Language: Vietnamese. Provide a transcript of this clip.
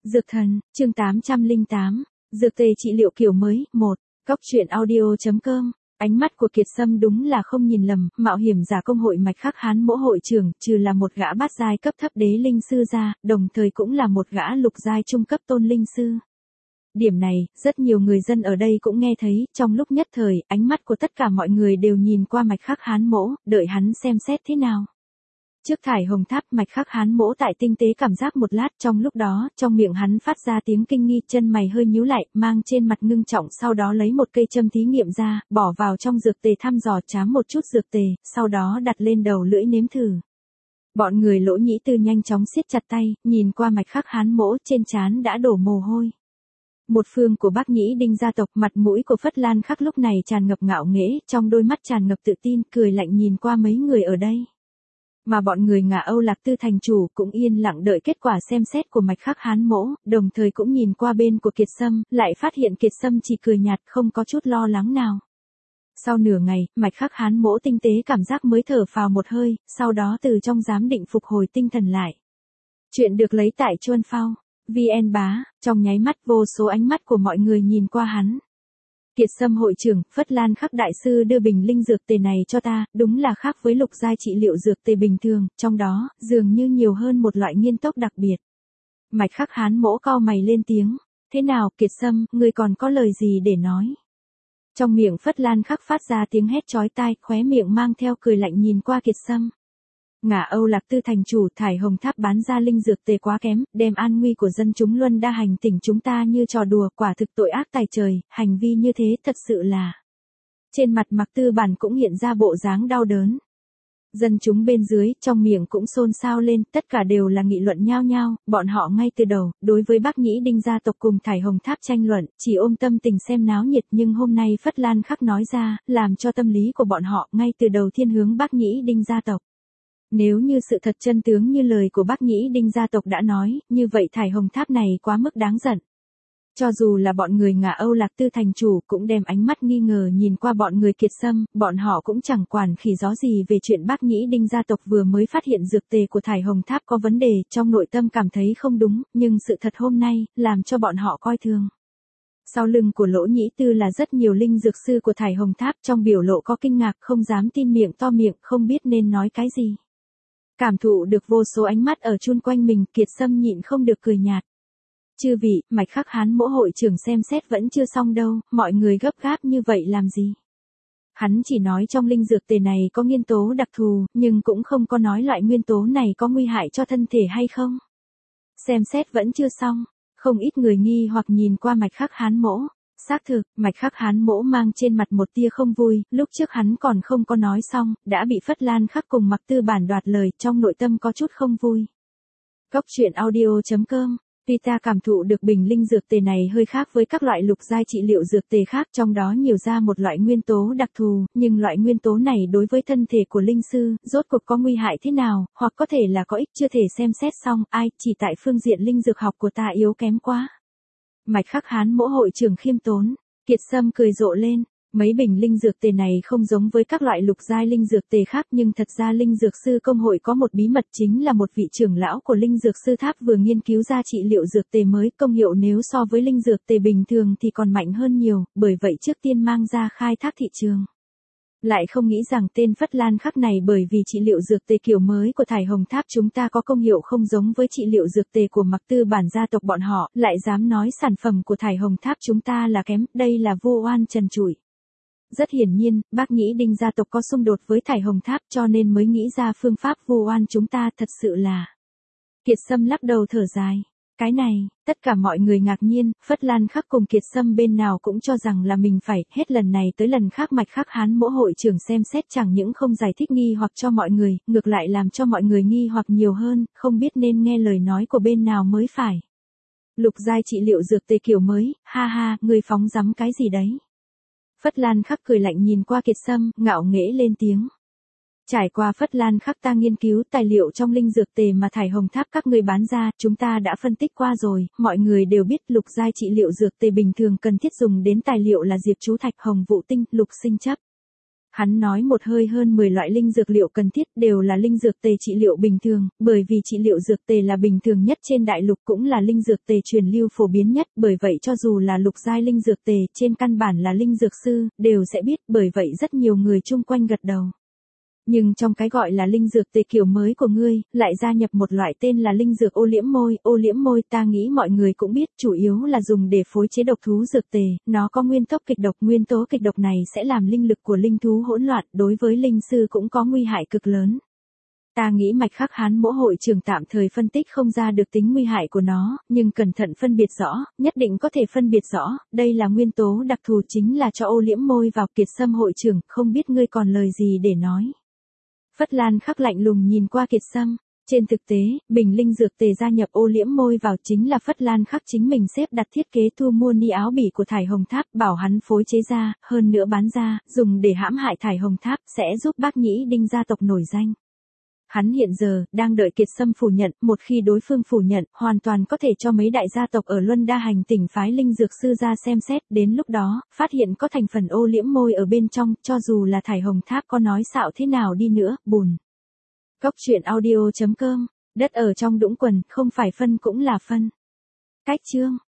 Dược thần, chương 808, dược tề trị liệu kiểu mới, 1, Góc truyện audio.com. Ánh mắt của Kiệt Sâm đúng là không nhìn lầm, mạo hiểm giả công hội Mạch Khắc Hán Mỗ hội trưởng, trừ là một gã bát giai cấp thấp đế linh sư ra, đồng thời cũng là một gã lục giai trung cấp tôn linh sư. Điểm này, rất nhiều người dân ở đây cũng nghe thấy, trong lúc nhất thời, ánh mắt của tất cả mọi người đều nhìn qua Mạch Khắc Hán Mỗ, đợi hắn xem xét thế nào. Trước thải hồng tháp, Mạch Khắc Hán Mỗ tại tinh tế cảm giác một lát, trong lúc đó, trong miệng hắn phát ra tiếng kinh nghi, chân mày hơi nhíu lại, mang trên mặt ngưng trọng, sau đó lấy một cây châm thí nghiệm ra, bỏ vào trong dược tề thăm dò chám một chút dược tề, sau đó đặt lên đầu lưỡi nếm thử. Bọn người Lỗ Nhĩ Tư nhanh chóng siết chặt tay, nhìn qua Mạch Khắc Hán Mỗ, trên trán đã đổ mồ hôi. Một phương của Bác Nhĩ Đinh gia tộc, mặt mũi của Phất Lan Khắc lúc này tràn ngập ngạo nghễ, trong đôi mắt tràn ngập tự tin, cười lạnh nhìn qua mấy người ở đây. Mà bọn người Ngả Âu Lạc Tư thành chủ cũng yên lặng đợi kết quả xem xét của Mạch Khắc Hán Mỗ, đồng thời cũng nhìn qua bên của Kiệt Sâm, lại phát hiện Kiệt Sâm chỉ cười nhạt, không có chút lo lắng nào. Sau nửa ngày, Mạch Khắc Hán Mỗ tinh tế cảm giác mới thở phào một hơi, sau đó từ trong giám định phục hồi tinh thần lại. Chuyện được lấy tại Chuân Phao, VN Bá, trong nháy mắt vô số ánh mắt của mọi người nhìn qua hắn. Kiệt Sâm hội trưởng, Phất Lan Khắc đại sư đưa bình linh dược tề này cho ta, đúng là khác với lục giai trị liệu dược tề bình thường, trong đó, dường như nhiều hơn một loại nghiên tốc đặc biệt. Mạch Khắc Hán Mỗ cau mày lên tiếng, thế nào, Kiệt Sâm, ngươi còn có lời gì để nói? Trong miệng Phất Lan Khắc phát ra tiếng hét chói tai, khóe miệng mang theo cười lạnh nhìn qua Kiệt Sâm. Ngả Âu Lạc Tư thành chủ, thải hồng tháp bán ra linh dược tề quá kém, đem an nguy của dân chúng luân đa hành tỉnh chúng ta như trò đùa, quả thực tội ác tày trời, hành vi như thế thật sự là. Trên mặt Mạc Tư Bản cũng hiện ra bộ dáng đau đớn. Dân chúng bên dưới, trong miệng cũng xôn xao lên, tất cả đều là nghị luận nhao nhao, bọn họ ngay từ đầu, đối với Bác Nhĩ Đinh gia tộc cùng thải hồng tháp tranh luận, chỉ ôm tâm tình xem náo nhiệt, nhưng hôm nay Phất Lan Khắc nói ra, làm cho tâm lý của bọn họ ngay từ đầu thiên hướng Bác Nhĩ Đinh gia tộc. Nếu như sự thật chân tướng như lời của Bác Nhĩ Đinh gia tộc đã nói, như vậy thải hồng tháp này quá mức đáng giận. Cho dù là bọn người Ngả Âu Lạc Tư thành chủ cũng đem ánh mắt nghi ngờ nhìn qua bọn người Kiệt Sâm, bọn họ cũng chẳng quản khỉ gió gì về chuyện Bác Nhĩ Đinh gia tộc vừa mới phát hiện dược tề của thải hồng tháp có vấn đề, trong nội tâm cảm thấy không đúng, nhưng sự thật hôm nay, làm cho bọn họ coi thường. Sau lưng của Lỗ Nhĩ Tư là rất nhiều linh dược sư của thải hồng tháp, trong biểu lộ có kinh ngạc, không dám tin, miệng to miệng, không biết nên nói cái gì. Cảm thụ được vô số ánh mắt ở chung quanh mình, Kiệt Sâm nhịn không được cười nhạt. Chư vị, Mạch Khắc Hán Mỗ hội trưởng xem xét vẫn chưa xong đâu, mọi người gấp gáp như vậy làm gì? Hắn chỉ nói trong linh dược tề này có nguyên tố đặc thù, nhưng cũng không có nói loại nguyên tố này có nguy hại cho thân thể hay không. Xem xét vẫn chưa xong, không ít người nghi hoặc nhìn qua Mạch Khắc Hán Mỗ. Xác thực, Mạch Khắc Hán Mỗ mang trên mặt một tia không vui, lúc trước hắn còn không có nói xong, đã bị Phất Lan Khắc cùng Mạc Tư Bản đoạt lời, trong nội tâm có chút không vui. Góc truyện audio.com. Tuy ta cảm thụ được bình linh dược tề này hơi khác với các loại lục giai trị liệu dược tề khác, trong đó nhiều ra một loại nguyên tố đặc thù, nhưng loại nguyên tố này đối với thân thể của linh sư, rốt cuộc có nguy hại thế nào, hoặc có thể là có ích chưa thể xem xét xong, chỉ tại phương diện linh dược học của ta yếu kém quá. Mạch Khắc Hán Mỗ hội trưởng khiêm tốn, Kiệt Sâm cười rộ lên, mấy bình linh dược tề này không giống với các loại lục giai linh dược tề khác, nhưng thật ra linh dược sư công hội có một bí mật, chính là một vị trưởng lão của linh dược sư tháp vừa nghiên cứu ra trị liệu dược tề mới, công hiệu nếu so với linh dược tề bình thường thì còn mạnh hơn nhiều, bởi vậy trước tiên mang ra khai thác thị trường. Lại không nghĩ rằng tên Phất Lan Khắc này bởi vì trị liệu dược tề kiểu mới của thải hồng tháp chúng ta có công hiệu không giống với trị liệu dược tề của Mạc Tư Bản gia tộc bọn họ, lại dám nói sản phẩm của thải hồng tháp chúng ta là kém, đây là vu oan trần trụi. Rất hiển nhiên, Bác Nhĩ Đinh gia tộc có xung đột với thải hồng tháp cho nên mới nghĩ ra phương pháp vu oan chúng ta, thật sự là. Kiệt Sâm lắc đầu thở dài. Cái này, tất cả mọi người ngạc nhiên, Phất Lan Khắc cùng Kiệt Sâm bên nào cũng cho rằng là mình phải, hết lần này tới lần khác Mạch Khắc Hán Mỗ hội trưởng xem xét chẳng những không giải thích nghi hoặc cho mọi người, ngược lại làm cho mọi người nghi hoặc nhiều hơn, không biết nên nghe lời nói của bên nào mới phải. Lục giai trị liệu dược tề kiểu mới, ha ha, người phóng dắm cái gì đấy? Phất Lan Khắc cười lạnh nhìn qua Kiệt Sâm, ngạo nghễ lên tiếng. Trải qua Phất Lan Khắc ta nghiên cứu tài liệu trong linh dược tề mà thải hồng tháp các người bán ra, chúng ta đã phân tích qua rồi, mọi người đều biết lục giai trị liệu dược tề bình thường cần thiết dùng đến tài liệu là diệp chú thạch, hồng vụ tinh, lục sinh chấp. Hắn nói một hơi hơn 10 loại linh dược liệu cần thiết đều là linh dược tề trị liệu bình thường, bởi vì trị liệu dược tề là bình thường nhất trên đại lục cũng là linh dược tề truyền lưu phổ biến nhất, bởi vậy cho dù là lục giai linh dược tề trên căn bản là linh dược sư, đều sẽ biết, bởi vậy rất nhiều người chung quanh gật đầu. Nhưng trong cái gọi là linh dược tề kiểu mới của ngươi, lại gia nhập một loại tên là linh dược ô liễm môi ta nghĩ mọi người cũng biết, chủ yếu là dùng để phối chế độc thú dược tề, nó có nguyên tố kịch độc, nguyên tố kịch độc này sẽ làm linh lực của linh thú hỗn loạn, đối với linh sư cũng có nguy hại cực lớn. Ta nghĩ Mạch Khắc Hán Mỗ hội trưởng tạm thời phân tích không ra được tính nguy hại của nó, nhưng cẩn thận phân biệt rõ, nhất định có thể phân biệt rõ, đây là nguyên tố đặc thù chính là cho ô liễm môi vào. Kiệt Sâm hội trưởng, không biết ngươi còn lời gì để nói. Phất Lan Khắc lạnh lùng nhìn qua Kiệt Sâm. Trên thực tế, bình linh dược tề gia nhập ô liễm môi vào chính là Phất Lan Khắc chính mình xếp đặt thiết kế thu mua ni áo bỉ của Thải Hồng Tháp, bảo hắn phối chế ra, hơn nữa bán ra, dùng để hãm hại Thải Hồng Tháp, sẽ giúp Bác Nhĩ Đinh gia tộc nổi danh. Hắn hiện giờ, đang đợi Kiệt Sâm phủ nhận, một khi đối phương phủ nhận, hoàn toàn có thể cho mấy đại gia tộc ở Luân Đa Hành tỉnh phái linh dược sư ra xem xét, đến lúc đó, phát hiện có thành phần ô liễm môi ở bên trong, cho dù là Thải Hồng Tháp có nói xạo thế nào đi nữa, bùn. Góc truyện audio.com, đất ở trong đũng quần, không phải phân cũng là phân. Cách chương.